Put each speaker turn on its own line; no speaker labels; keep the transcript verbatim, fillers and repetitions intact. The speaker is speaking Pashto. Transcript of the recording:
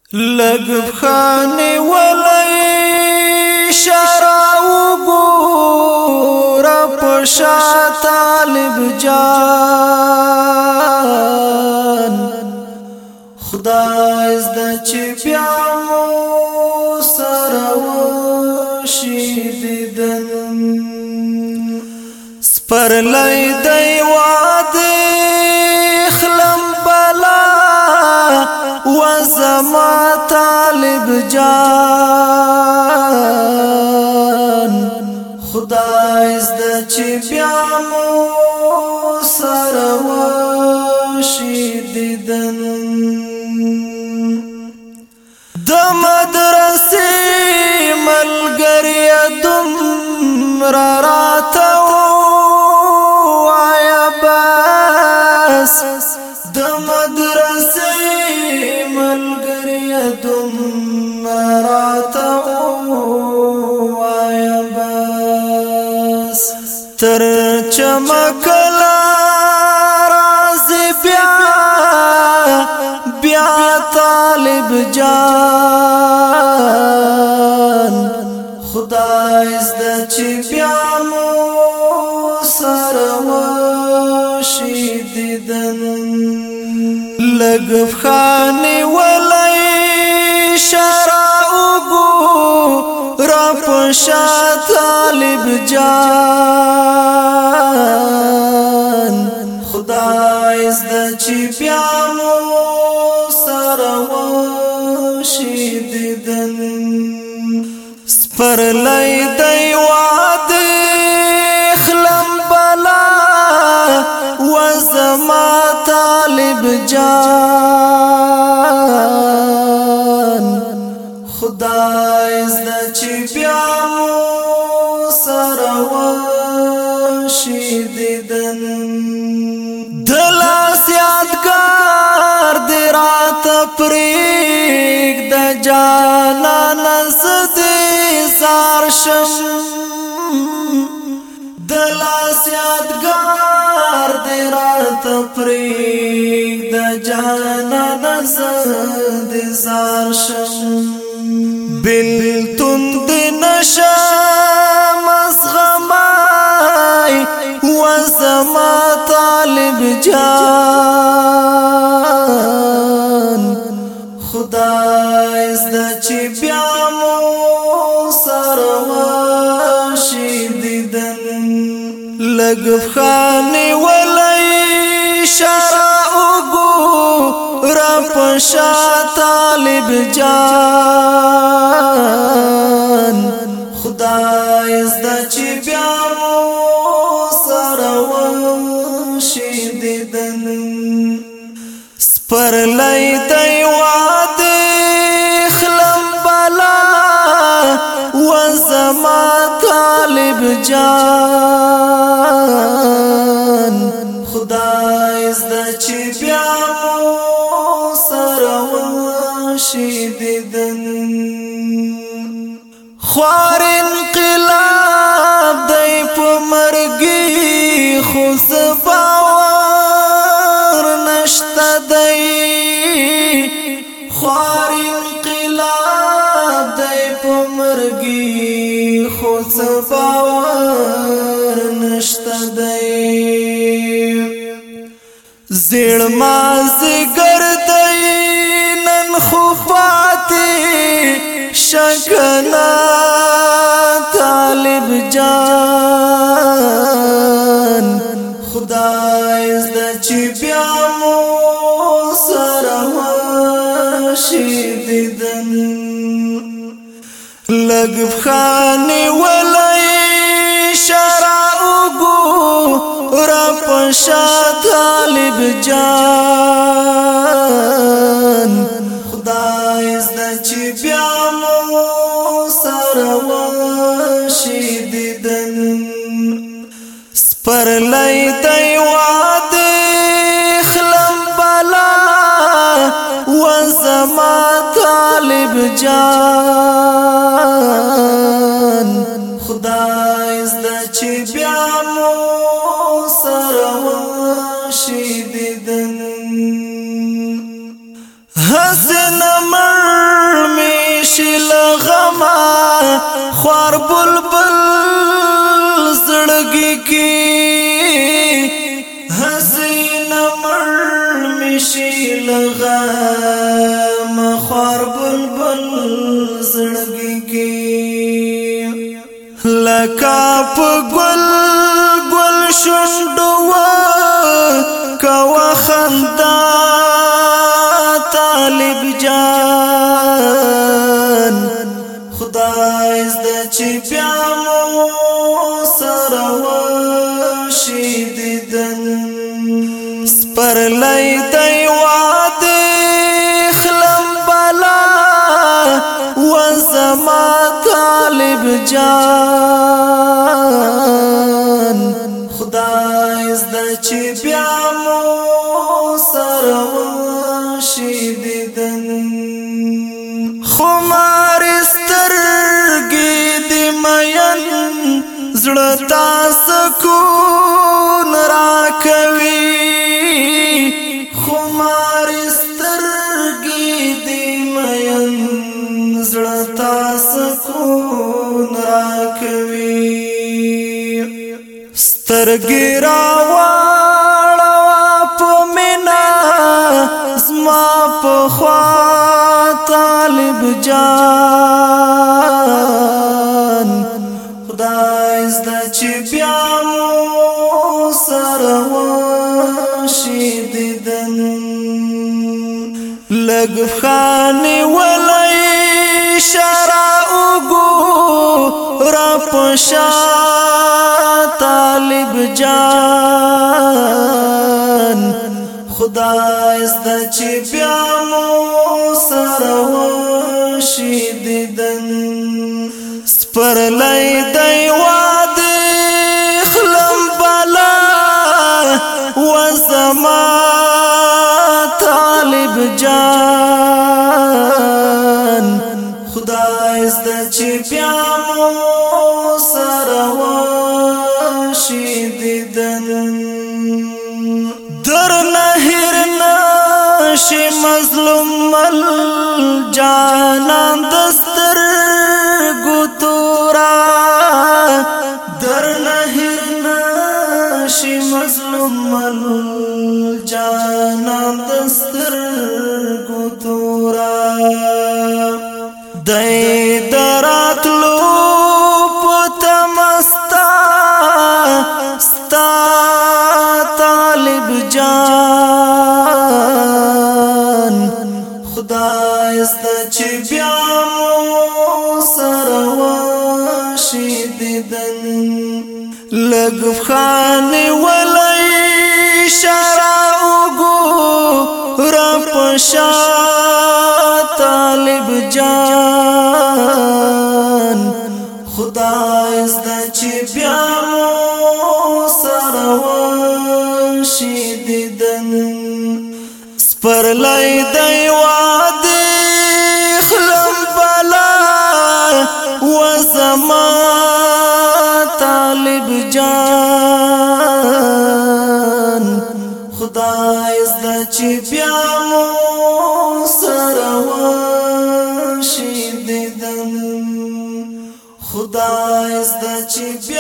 لګ خانه ولای شراو ګور پشا طالب جان خدای زده چې بیا مو سره وشیدن سپرلای دی واده خلم بلا وزما طالب جان خدای زده چې بیا مو سره وشیدن د مدرسې ملګری دومره راته ووایه بس د مدرسې ملګری دومره راته ووایه بس تر چمکلا بیا طالب جان خدای زده چې بیا مو سره وشیدن لګ خانه ولای شراو ګور پشا طالب جان خدای زده چې بیا مو سره وشیدن سپرلای دی واده خلم بلا وزما طالب جان خدای زده چې بیا مو سره وشیدن دلاس یادگار دی رات پریک د جانا نزد زار شم دلاس یادگار دی رات پریک د جانا نزد زار شم بلتون دی نشم از غمای وزما طالب جان خدای زده چې بیا مو سره وشیدن لګ خانه ولای شراو ګور پشا طالب جان خدای زده چې بیا مو سره وشیدن سپرلای دی واده خلم بلا وزما طالب جان خدای زده چې بیا مو سره وشیدن خوار انقلاب دی په مرګي خو باور نشته دی خوار انقلاب دی په مرګي خو باور نشته دی زړه ما زګر دی نن خو پاتې شکنا طالب جان خدای زده چې بیا مو سره وشیدن لګ خانه ولای شراو ګور پشا طالب جان خدای زده چې بیا مو سره وشیدن سپرلای دی واده خلم بلا وزما طالب جان خدای زده چې بیا مو سره وشیدن حسن مر خوار بلبل زړګي کې حسین مړ مشي لغا خوار بلبل زړګي کې لکا په ګل ګل شونډو کوا خندا طالب جان خدای زده چې بیا مو سره وشي دیدن سپرلی دی واده خلم بلا و زما طالب جان خدای زده چې بیا مو سره وشي دیدن خمار سترګې د مین زړه تا سکون راکوي خمار سترګې د مین زړه تا سکون راکوي سترګې راواړه په مینا زما په خوا طالب جان خدای زده چې بیا مو سره وشي دیدن لږ خانې ولی اشاره وګوره په شا طالب جان خدای زده چې بیا مو سره وشي دیدن سپرلی دی واده خلم بلا و زما طالب جان خدای زده چې بیا مو سره وشي دیدن در نهر نشي مظلوم مل جانان دستر ګتورا در نهر نشي مظلوم مل جانان دستر ګتورا دای دراتلو پتمستا ستا طالب جان خدای زده چې بیا مو سره وشي دیدن لږ خانې ولی اشاره وګوره په شا طالب جان خدای زده چې بیا مو سره وشي دیدن سپرلی دی واده خلم بلا و زما طالب جان خدای زده چې بیا مو سره وشي دیدن خدای زده چې